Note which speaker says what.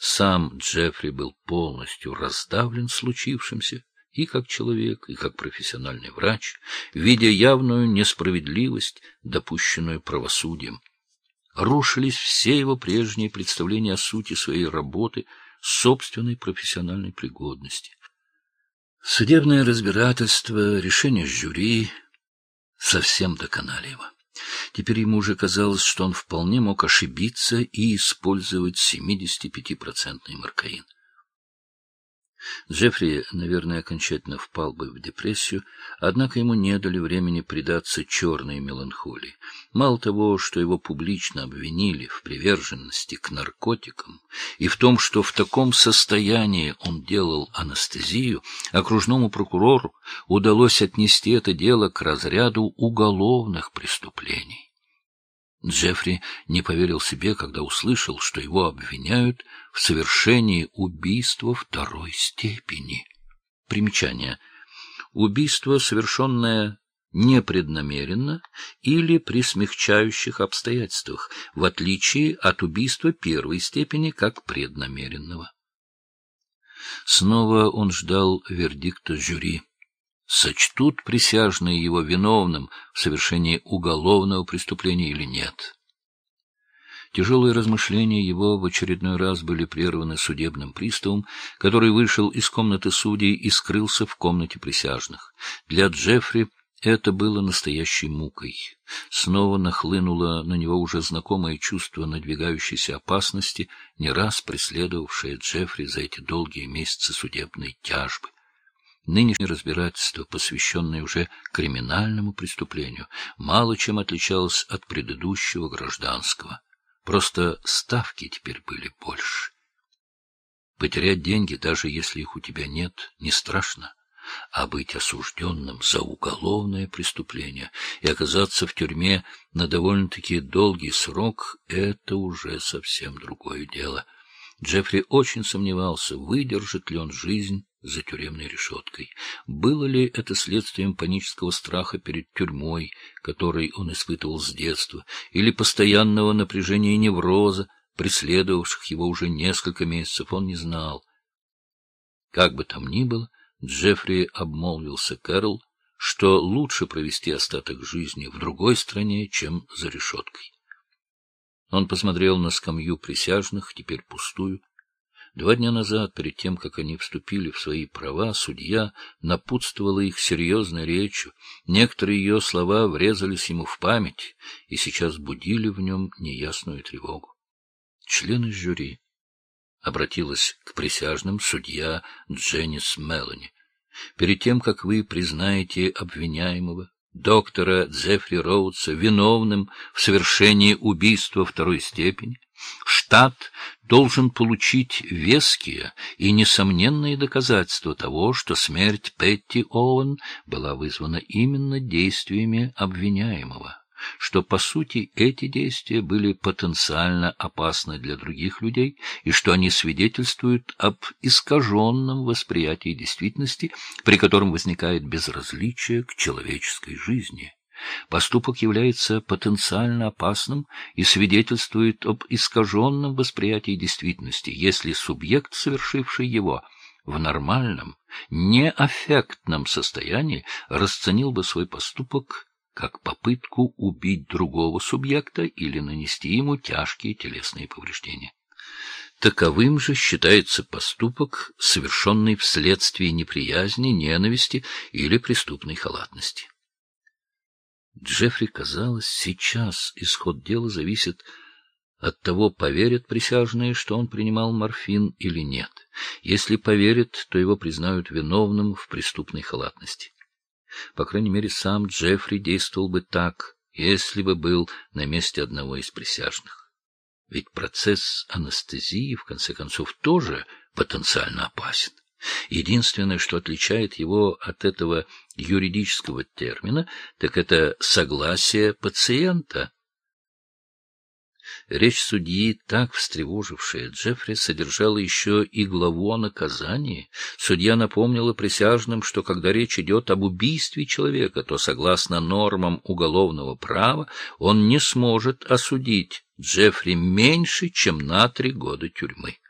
Speaker 1: Сам Джеффри был полностью раздавлен случившимся, и как человек, и как профессиональный врач, видя явную несправедливость, допущенную правосудием. Рушились все его прежние представления о сути своей работы, собственной профессиональной пригодности. Судебное разбирательство, решение жюри совсем доконали его. Теперь ему уже казалось, что он вполне мог ошибиться и использовать 75% маркаин. Джеффри, наверное, окончательно впал бы в депрессию, однако ему не дали времени предаться черной меланхолии. Мало того, что его публично обвинили в приверженности к наркотикам и в том, что в таком состоянии он делал анестезию, окружному прокурору удалось отнести это дело к разряду уголовных преступлений. Джеффри не поверил себе, когда услышал, что его обвиняют в совершении убийства второй степени. Примечание. Убийство, совершенное непреднамеренно или при смягчающих обстоятельствах, в отличие от убийства первой степени как преднамеренного. Снова он ждал вердикта жюри. Сочтут присяжные его виновным в совершении уголовного преступления или нет. Тяжелые размышления его в очередной раз были прерваны судебным приставом, который вышел из комнаты судей и скрылся в комнате присяжных. Для Джеффри это было настоящей мукой. Снова нахлынуло на него уже знакомое чувство надвигающейся опасности, не раз преследовавшее Джеффри за эти долгие месяцы судебной тяжбы. Нынешнее разбирательство, посвященное уже криминальному преступлению, мало чем отличалось от предыдущего гражданского. Просто ставки теперь были больше. Потерять деньги, даже если их у тебя нет, не страшно, а быть осужденным за уголовное преступление и оказаться в тюрьме на довольно-таки долгий срок — это уже совсем другое дело. Джеффри очень сомневался, выдержит ли он жизнь за тюремной решеткой. Было ли это следствием панического страха перед тюрьмой, который он испытывал с детства, или постоянного напряжения невроза, преследовавших его уже несколько месяцев, он не знал. Как бы там ни было, Джеффри обмолвился Кэрол, что лучше провести остаток жизни в другой стране, чем за решеткой. Он посмотрел на скамью присяжных, теперь пустую. 2 дня назад, перед тем, как они вступили в свои права, судья напутствовала их серьезной речью. Некоторые ее слова врезались ему в память и сейчас будили в нем неясную тревогу. Члены жюри, обратилась к присяжным судья Дженнис Мелани, перед тем, как вы признаете обвиняемого, доктора Джеффри Роудса, виновным в совершении убийства второй степени, штат должен получить веские и несомненные доказательства того, что смерть Петти Оуэн была вызвана именно действиями обвиняемого, что, по сути, эти действия были потенциально опасны для других людей и что они свидетельствуют об искаженном восприятии действительности, при котором возникает безразличие к человеческой жизни. Поступок является потенциально опасным и свидетельствует об искаженном восприятии действительности, если субъект, совершивший его, в нормальном, неаффектном состоянии расценил бы свой поступок как попытку убить другого субъекта или нанести ему тяжкие телесные повреждения. Таковым же считается поступок, совершенный вследствие неприязни, ненависти или преступной халатности. Джеффри казалось, сейчас исход дела зависит от того, поверят присяжные, что он принимал морфин или нет. Если поверят, то его признают виновным в преступной халатности. По крайней мере, сам Джеффри действовал бы так, если бы был на месте одного из присяжных. Ведь процесс анестезии, в конце концов, тоже потенциально опасен. Единственное, что отличает его от этого юридического термина, так это согласие пациента. Речь судьи, так встревожившая Джеффри, содержала еще и главу о наказании. Судья напомнила присяжным, что когда речь идет об убийстве человека, то, согласно нормам уголовного права, он не сможет осудить Джеффри меньше, чем на 3 года тюрьмы.